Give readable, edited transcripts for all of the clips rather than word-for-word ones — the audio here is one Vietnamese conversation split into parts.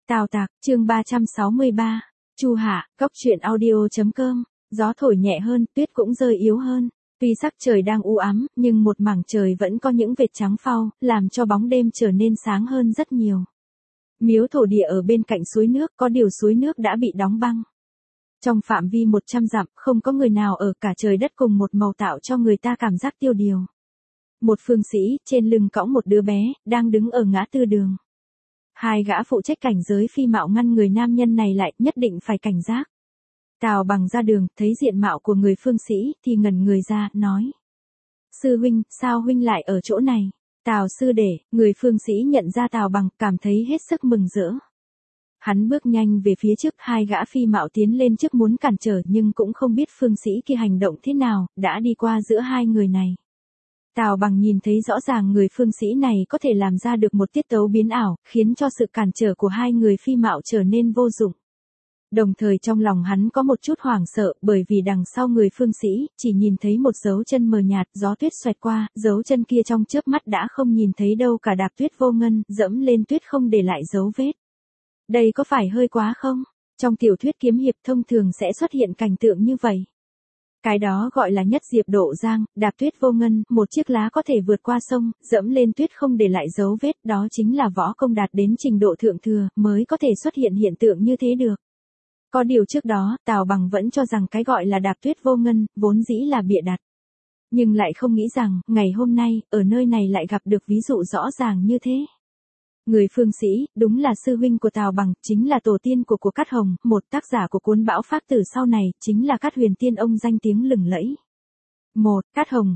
Tào Tạc, chương 363. Chu Hạ, Góc Truyện Audio.com. Gió thổi nhẹ hơn, tuyết cũng rơi yếu hơn. Tuy sắc trời đang u ám, nhưng một mảng trời vẫn có những vệt trắng phau, làm cho bóng đêm trở nên sáng hơn rất nhiều. Miếu thổ địa ở bên cạnh suối nước, có điều suối nước đã bị đóng băng. Trong phạm vi 100 dặm, không có người nào ở, cả trời đất cùng một màu tạo cho người ta cảm giác tiêu điều. Một phương sĩ, trên lưng cõng một đứa bé, đang đứng ở ngã tư đường. Hai gã phụ trách cảnh giới phi mạo ngăn người nam nhân này lại, nhất định phải cảnh giác. Tào Bằng ra đường, thấy diện mạo của người phương sĩ, thì ngẩn người ra, nói. Sư huynh, sao huynh lại ở chỗ này? Tào sư đệ, người phương sĩ nhận ra Tào Bằng, cảm thấy hết sức mừng rỡ. Hắn bước nhanh về phía trước, hai gã phi mạo tiến lên trước muốn cản trở nhưng cũng không biết phương sĩ kia hành động thế nào, đã đi qua giữa hai người này. Tào Bằng nhìn thấy rõ ràng người phương sĩ này có thể làm ra được một tiết tấu biến ảo, khiến cho sự cản trở của hai người phi mạo trở nên vô dụng. Đồng thời trong lòng hắn có một chút hoảng sợ, bởi vì đằng sau người phương sĩ, chỉ nhìn thấy một dấu chân mờ nhạt, gió tuyết xoẹt qua, dấu chân kia trong chớp mắt đã không nhìn thấy đâu cả, đạp tuyết vô ngân, dẫm lên tuyết không để lại dấu vết. Đây có phải hơi quá không? Trong tiểu thuyết kiếm hiệp thông thường sẽ xuất hiện cảnh tượng như vậy. Cái đó gọi là nhất diệp độ giang, đạp tuyết vô ngân, một chiếc lá có thể vượt qua sông, dẫm lên tuyết không để lại dấu vết, đó chính là võ công đạt đến trình độ thượng thừa, mới có thể xuất hiện hiện tượng như thế được. Có điều trước đó, Tào Bằng vẫn cho rằng cái gọi là đạp tuyết vô ngân, vốn dĩ là bịa đặt. Nhưng lại không nghĩ rằng, ngày hôm nay, ở nơi này lại gặp được ví dụ rõ ràng như thế. Người phương sĩ, đúng là sư huynh của Tào Bằng, chính là tổ tiên của Cát Hồng, một tác giả của cuốn Bão Pháp Tử sau này, chính là Cát Huyền Tiên ông danh tiếng lừng lẫy. 1. Cát Hồng,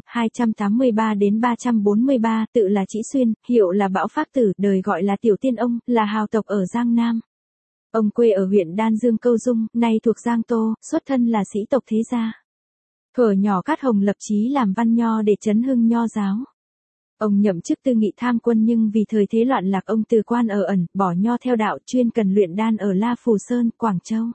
283-343, tự là Trĩ Xuyên, hiệu là Bão Pháp Tử, đời gọi là Tiểu Tiên ông, là hào tộc ở Giang Nam. Ông quê ở huyện Đan Dương Câu Dung, nay thuộc Giang Tô, xuất thân là sĩ tộc thế gia. Thuở nhỏ Cát Hồng lập chí làm văn nho để chấn hưng nho giáo. Ông nhậm chức tư nghị tham quân nhưng vì thời thế loạn lạc ông từ quan ở ẩn, bỏ nho theo đạo, chuyên cần luyện đan ở La Phù Sơn, Quảng Châu.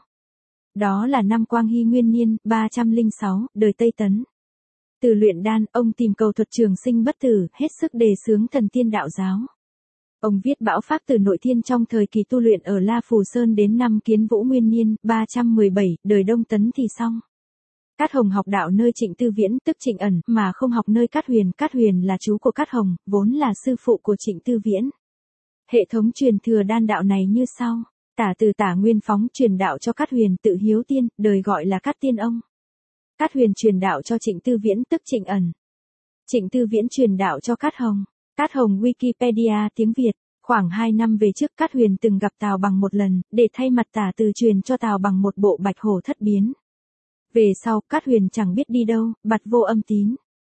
Đó là năm Quang Hy Nguyên Niên, 306, đời Tây Tấn. Từ luyện đan, ông tìm cầu thuật trường sinh bất tử, hết sức đề xướng thần tiên đạo giáo. Ông viết Bão Pháp Tử nội thiên trong thời kỳ tu luyện ở La Phù Sơn đến năm Kiến Vũ Nguyên Niên, 317, đời Đông Tấn thì xong. Cát Hồng học đạo nơi Trịnh Tư Viễn, tức Trịnh Ẩn, mà không học nơi Cát Huyền là chú của Cát Hồng, vốn là sư phụ của Trịnh Tư Viễn. Hệ thống truyền thừa đan đạo này như sau. Tả từ Tả Nguyên Phóng truyền đạo cho Cát Huyền, tự Hiếu Tiên, đời gọi là Cát Tiên ông. Cát Huyền truyền đạo cho Trịnh Tư Viễn, tức Trịnh Ẩn. Trịnh Tư Viễn truyền đạo cho Cát Hồng. Cát Hồng Wikipedia tiếng Việt. Khoảng 2 năm về trước Cát Huyền từng gặp Tào Bằng một lần, để thay mặt Tả từ truyền cho Tào Bằng một bộ Bạch Hổ Thất Biến. Về sau, Cát Huyền chẳng biết đi đâu, bặt vô âm tín.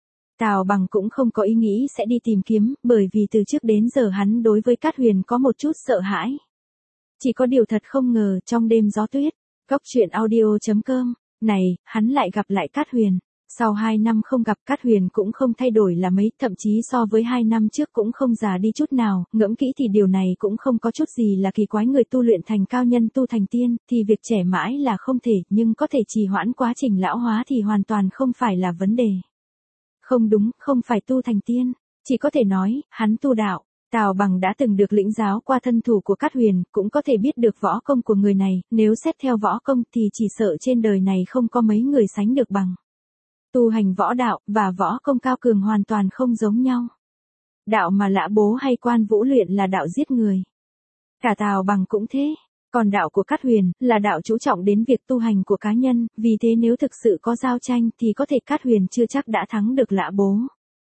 Tào Bằng cũng không có ý nghĩ sẽ đi tìm kiếm, bởi vì từ trước đến giờ hắn đối với Cát Huyền có một chút sợ hãi. Chỉ có điều thật không ngờ, trong đêm gió tuyết, Góc Truyện Audio.com, này, hắn lại gặp lại Cát Huyền. Sau 2 năm không gặp, Cát Huyền cũng không thay đổi là mấy, thậm chí so với 2 năm trước cũng không già đi chút nào, ngẫm kỹ thì điều này cũng không có chút gì là kỳ quái, người tu luyện thành cao nhân tu thành tiên, thì việc trẻ mãi là không thể, nhưng có thể trì hoãn quá trình lão hóa thì hoàn toàn không phải là vấn đề. Không đúng, không phải tu thành tiên, chỉ có thể nói, hắn tu đạo. Tào Bằng đã từng được lĩnh giáo qua thân thủ của Cát Huyền, cũng có thể biết được võ công của người này, nếu xét theo võ công thì chỉ sợ trên đời này không có mấy người sánh được bằng. Tu hành võ đạo, và võ công cao cường hoàn toàn không giống nhau. Đạo mà Lã Bố hay Quan Vũ luyện là đạo giết người. Cả Tào Bằng cũng thế. Còn đạo của Cát Huyền, là đạo chú trọng đến việc tu hành của cá nhân, vì thế nếu thực sự có giao tranh thì có thể Cát Huyền chưa chắc đã thắng được Lã Bố.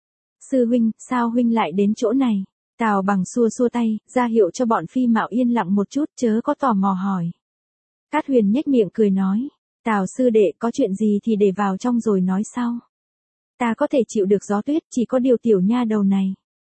Sư huynh, sao huynh lại đến chỗ này? Tào Bằng xua xua tay, ra hiệu cho bọn phi mạo yên lặng một chút, chớ có tò mò hỏi. Cát Huyền nhếch miệng cười nói. Tào sư đệ, có chuyện gì thì để vào trong rồi nói sau. Ta có thể chịu được gió tuyết, chỉ có điều tiểu nha đầu này.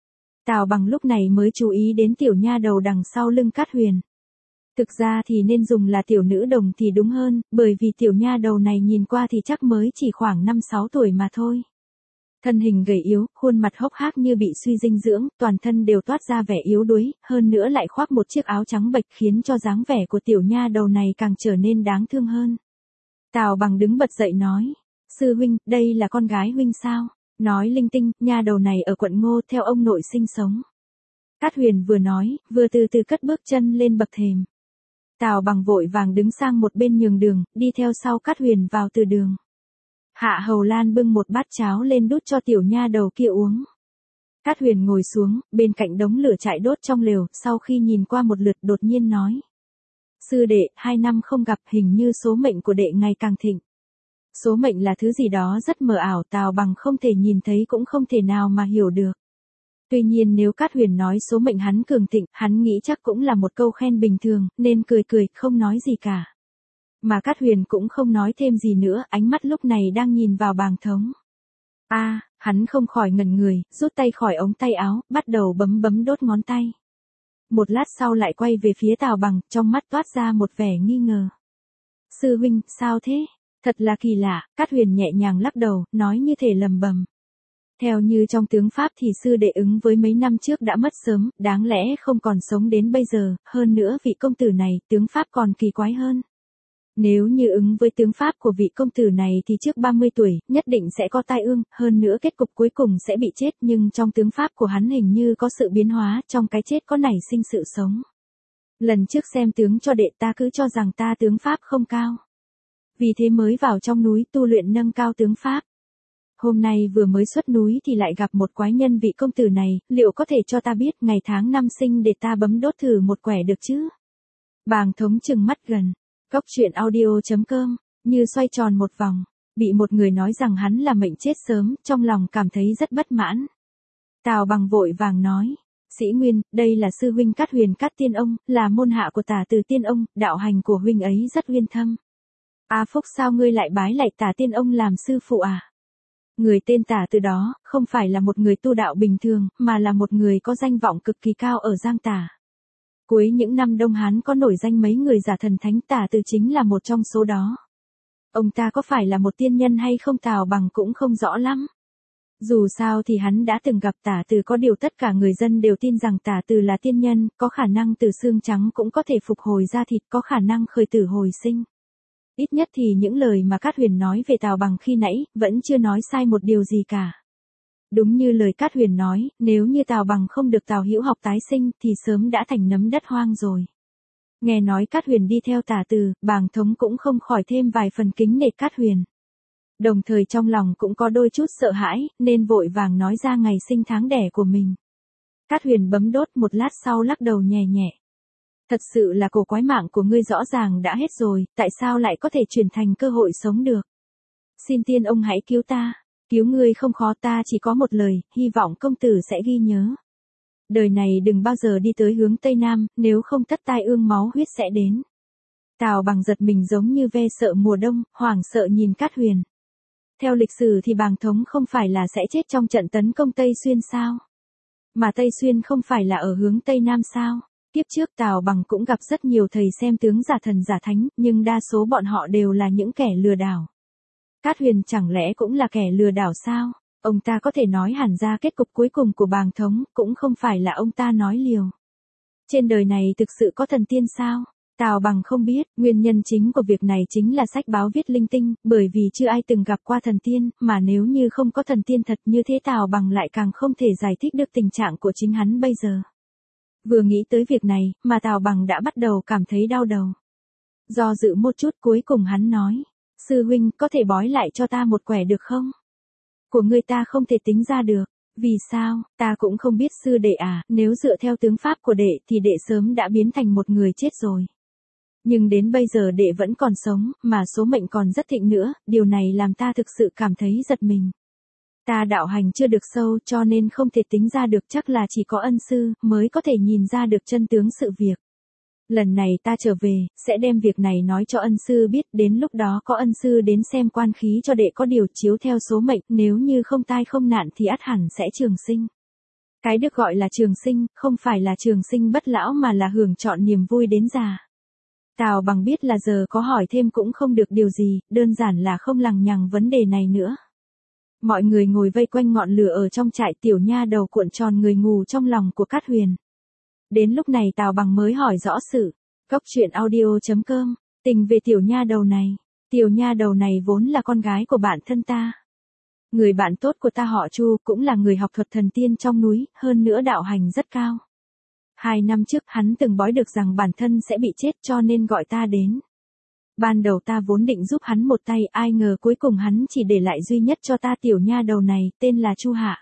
Tào Bằng lúc này mới chú ý đến tiểu nha đầu đằng sau lưng Cát Huyền. Thực ra thì nên dùng là tiểu nữ đồng thì đúng hơn, bởi vì tiểu nha đầu này nhìn qua thì chắc mới chỉ khoảng 5-6 tuổi mà thôi. Thân hình gầy yếu, khuôn mặt hốc hác như bị suy dinh dưỡng, toàn thân đều toát ra vẻ yếu đuối, hơn nữa lại khoác một chiếc áo trắng bệch khiến cho dáng vẻ của tiểu nha đầu này càng trở nên đáng thương hơn. Tào Bằng đứng bật dậy nói, sư huynh, đây là con gái huynh sao? Nói linh tinh, nha đầu này ở quận Ngô theo ông nội sinh sống. Cát Huyền vừa nói, vừa từ từ cất bước chân lên bậc thềm. Tào Bằng vội vàng đứng sang một bên nhường đường, đi theo sau Cát Huyền vào từ đường. Hạ Hầu Lan bưng một bát cháo lên đút cho tiểu nha đầu kia uống. Cát Huyền ngồi xuống, bên cạnh đống lửa chạy đốt trong lều, sau khi nhìn qua một lượt đột nhiên nói. Sư đệ, 2 năm không gặp, hình như số mệnh của đệ ngày càng thịnh. Số mệnh là thứ gì đó rất mờ ảo, Tào Bằng không thể nhìn thấy cũng không thể nào mà hiểu được. Tuy nhiên nếu Cát Huyền nói số mệnh hắn cường thịnh, hắn nghĩ chắc cũng là một câu khen bình thường, nên cười cười, không nói gì cả. Mà Cát Huyền cũng không nói thêm gì nữa, ánh mắt lúc này đang nhìn vào Bàng Thống. Hắn không khỏi ngẩn người, rút tay khỏi ống tay áo, bắt đầu bấm đốt ngón tay. Một lát sau lại quay về phía Tào Bằng, trong mắt toát ra một vẻ nghi ngờ. Sư huynh, sao thế? Thật là kỳ lạ, Cát Huyền nhẹ nhàng lắc đầu, nói như thể lầm bầm. Theo như trong tướng Pháp thì sư đệ ứng với mấy năm trước đã mất sớm, đáng lẽ không còn sống đến bây giờ, hơn nữa vị công tử này, tướng Pháp còn kỳ quái hơn. Nếu như ứng với tướng Pháp của vị công tử này thì trước 30 tuổi, nhất định sẽ có tai ương, hơn nữa kết cục cuối cùng sẽ bị chết, nhưng trong tướng Pháp của hắn hình như có sự biến hóa, trong cái chết có nảy sinh sự sống. Lần trước xem tướng cho đệ ta cứ cho rằng ta tướng Pháp không cao. Vì thế mới vào trong núi tu luyện nâng cao tướng Pháp. Hôm nay vừa mới xuất núi thì lại gặp một quái nhân vị công tử này, liệu có thể cho ta biết ngày tháng năm sinh để ta bấm đốt thử một quẻ được chứ? Bàng Thống trừng mắt gần. Góc truyện audio.com, như xoay tròn một vòng, bị một người nói rằng hắn là mệnh chết sớm, trong lòng cảm thấy rất bất mãn. Tào Bằng vội vàng nói, Sĩ Nguyên, đây là sư huynh Cát Huyền Cát Tiên Ông, là môn hạ của Tả Từ Tiên Ông, đạo hành của huynh ấy rất uyên thâm. Phúc sao ngươi lại bái lại Tả Tiên Ông làm sư phụ à? Người tên Tả Từ đó, không phải là một người tu đạo bình thường, mà là một người có danh vọng cực kỳ cao ở Giang Tả. Cuối những năm Đông Hán có nổi danh mấy người giả thần thánh, Tả Từ chính là một trong số đó. Ông ta có phải là một tiên nhân hay không Tào Bằng cũng không rõ lắm. Dù sao thì hắn đã từng gặp Tả Từ, có điều tất cả người dân đều tin rằng Tả Từ là tiên nhân, có khả năng từ xương trắng cũng có thể phục hồi ra thịt, có khả năng khởi tử hồi sinh. Ít nhất thì những lời mà Cát Huyền nói về Tào Bằng khi nãy, vẫn chưa nói sai một điều gì cả. Đúng như lời Cát Huyền nói, nếu như Tào Bằng không được Tào Hữu Học tái sinh, thì sớm đã thành nấm đất hoang rồi. Nghe nói Cát Huyền đi theo Tả Từ, Bàng Thống cũng không khỏi thêm vài phần kính nể Cát Huyền. Đồng thời trong lòng cũng có đôi chút sợ hãi, nên vội vàng nói ra ngày sinh tháng đẻ của mình. Cát Huyền bấm đốt một lát sau lắc đầu nhẹ nhẹ. Thật sự là cổ quái, mạng của ngươi rõ ràng đã hết rồi, tại sao lại có thể chuyển thành cơ hội sống được? Xin tiên ông hãy cứu ta. Cứu ngươi không khó, ta chỉ có một lời, hy vọng công tử sẽ ghi nhớ. Đời này đừng bao giờ đi tới hướng Tây Nam, nếu không tất tai ương máu huyết sẽ đến. Tào Bằng giật mình giống như ve sợ mùa đông, hoảng sợ nhìn Cát Huyền. Theo lịch sử thì Bàng Thống không phải là sẽ chết trong trận tấn công Tây Xuyên sao? Mà Tây Xuyên không phải là ở hướng Tây Nam sao? Tiếp trước Tào Bằng cũng gặp rất nhiều thầy xem tướng giả thần giả thánh, nhưng đa số bọn họ đều là những kẻ lừa đảo. Cát Huyền chẳng lẽ cũng là kẻ lừa đảo sao? Ông ta có thể nói hẳn ra kết cục cuối cùng của Bàng Thống, cũng không phải là ông ta nói liều. Trên đời này thực sự có thần tiên sao? Tào Bằng không biết, nguyên nhân chính của việc này chính là sách báo viết linh tinh, bởi vì chưa ai từng gặp qua thần tiên, mà nếu như không có thần tiên thật như thế Tào Bằng lại càng không thể giải thích được tình trạng của chính hắn bây giờ. Vừa nghĩ tới việc này, mà Tào Bằng đã bắt đầu cảm thấy đau đầu. Do dự một chút cuối cùng hắn nói, sư huynh có thể bói lại cho ta một quẻ được không? Của ngươi ta không thể tính ra được. Vì sao? Ta cũng không biết sư đệ à, nếu dựa theo tướng pháp của đệ thì đệ sớm đã biến thành một người chết rồi. Nhưng đến bây giờ đệ vẫn còn sống, mà số mệnh còn rất thịnh nữa, điều này làm ta thực sự cảm thấy giật mình. Ta đạo hành chưa được sâu cho nên không thể tính ra được, chắc là chỉ có ân sư mới có thể nhìn ra được chân tướng sự việc. Lần này ta trở về, sẽ đem việc này nói cho ân sư biết, đến lúc đó có ân sư đến xem quan khí cho đệ có điều chiếu theo số mệnh, nếu như không tai không nạn thì ắt hẳn sẽ trường sinh. Cái được gọi là trường sinh, không phải là trường sinh bất lão mà là hưởng trọn niềm vui đến già. Tào Bằng biết là giờ có hỏi thêm cũng không được điều gì, đơn giản là không lằng nhằng vấn đề này nữa. Mọi người ngồi vây quanh ngọn lửa ở trong trại, tiểu nha đầu cuộn tròn người ngủ trong lòng của Cát Huyền. Đến lúc này Tào Bằng mới hỏi rõ sự. Góc truyện audio.com, tình về tiểu nha đầu này. Tiểu nha đầu này vốn là con gái của bạn thân ta. Người bạn tốt của ta họ Chu, cũng là người học thuật thần tiên trong núi, hơn nữa đạo hành rất cao. 2 năm trước hắn từng bói được rằng bản thân sẽ bị chết cho nên gọi ta đến. Ban đầu ta vốn định giúp hắn một tay, ai ngờ cuối cùng hắn chỉ để lại duy nhất cho ta tiểu nha đầu này, tên là Chu Hạ.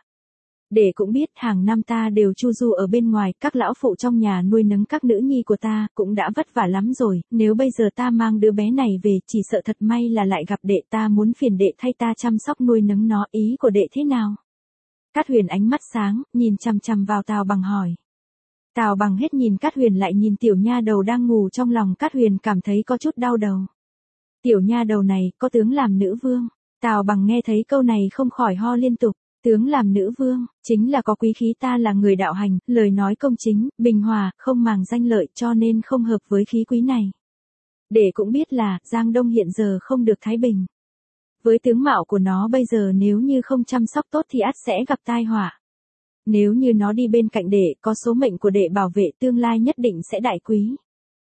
Để cũng biết hàng năm ta đều chu du ở bên ngoài, các lão phụ trong nhà nuôi nấng các nữ nhi của ta, cũng đã vất vả lắm rồi, nếu bây giờ ta mang đứa bé này về, chỉ sợ thật may là lại gặp đệ, ta muốn phiền đệ thay ta chăm sóc nuôi nấng nó, ý của đệ thế nào? Cát Huyền ánh mắt sáng, nhìn chằm chằm vào Tào Bằng hỏi. Tào Bằng hết nhìn Cát Huyền lại nhìn tiểu nha đầu đang ngủ trong lòng Cát Huyền, cảm thấy có chút đau đầu. Tiểu nha đầu này, có tướng làm nữ vương. Tào Bằng nghe thấy câu này không khỏi ho liên tục. Tướng làm nữ vương, chính là có quý khí, ta là người đạo hành, lời nói công chính, bình hòa, không màng danh lợi cho nên không hợp với khí quý này. Để cũng biết là, Giang Đông hiện giờ không được thái bình. Với tướng mạo của nó bây giờ nếu như không chăm sóc tốt thì ắt sẽ gặp tai họa. Nếu như nó đi bên cạnh đệ, có số mệnh của đệ bảo vệ, tương lai nhất định sẽ đại quý.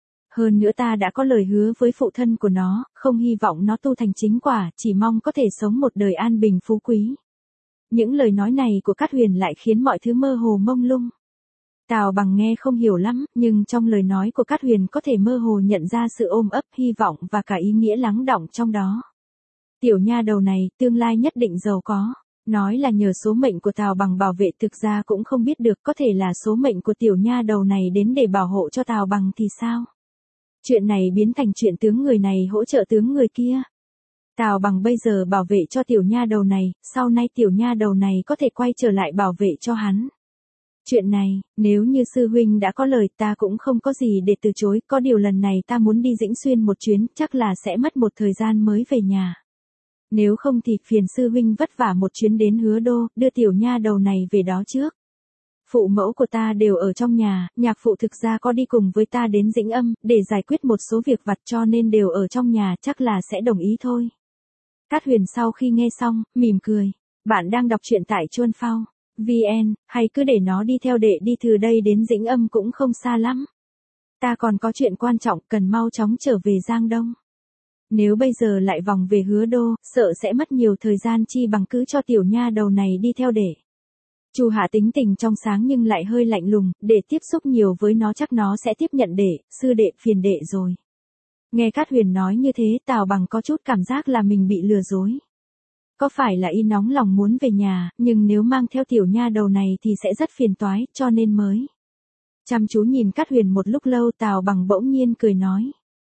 Hơn nữa ta đã có lời hứa với phụ thân của nó, không hy vọng nó tu thành chính quả, chỉ mong có thể sống một đời an bình phú quý. Những lời nói này của Cát Huyền lại khiến mọi thứ mơ hồ mông lung. Tào Bằng nghe không hiểu lắm, nhưng trong lời nói của Cát Huyền có thể mơ hồ nhận ra sự ôm ấp hy vọng và cả ý nghĩa lắng đọng trong đó. Tiểu nha đầu này, tương lai nhất định giàu có. Nói là nhờ số mệnh của Tào Bằng bảo vệ, thực ra cũng không biết được, có thể là số mệnh của tiểu nha đầu này đến để bảo hộ cho Tào Bằng thì sao? Chuyện này biến thành chuyện tướng người này hỗ trợ tướng người kia. Tào Bằng bây giờ bảo vệ cho tiểu nha đầu này, sau này tiểu nha đầu này có thể quay trở lại bảo vệ cho hắn. Chuyện này, nếu như sư huynh đã có lời, ta cũng không có gì để từ chối, có điều lần này ta muốn đi Dĩnh Xuyên một chuyến, chắc là sẽ mất một thời gian mới về nhà. Nếu không thì phiền sư huynh vất vả một chuyến đến Hứa Đô, đưa tiểu nha đầu này về đó trước. Phụ mẫu của ta đều ở trong nhà, nhạc phụ thực ra có đi cùng với ta đến Dĩnh Âm, để giải quyết một số việc vặt cho nên đều ở trong nhà, chắc là sẽ đồng ý thôi. Cát Huyền sau khi nghe xong, mỉm cười. Bạn đang đọc truyện tại Chuân Phao VN, hay cứ để nó đi theo đệ đi, từ đây đến Dĩnh Âm cũng không xa lắm. Ta còn có chuyện quan trọng, cần mau chóng trở về Giang Đông. Nếu bây giờ lại vòng về Hứa Đô, sợ sẽ mất nhiều thời gian, chi bằng cứ cho tiểu nha đầu này đi theo đệ. Chu Hạ tính tình trong sáng nhưng lại hơi lạnh lùng, để tiếp xúc nhiều với nó chắc nó sẽ tiếp nhận đệ, sư đệ phiền đệ rồi. Nghe Cát Huyền nói như thế, Tào Bằng có chút cảm giác là mình bị lừa dối. Có phải là y nóng lòng muốn về nhà, nhưng nếu mang theo tiểu nha đầu này thì sẽ rất phiền toái, cho nên mới. Chăm chú nhìn Cát Huyền một lúc lâu, Tào Bằng bỗng nhiên cười nói.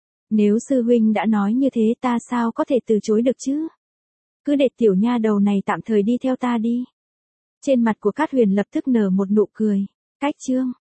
Nếu sư huynh đã nói như thế, ta sao có thể từ chối được chứ? Cứ để tiểu nha đầu này tạm thời đi theo ta đi. Trên mặt của Cát Huyền lập tức nở một nụ cười. Cách chương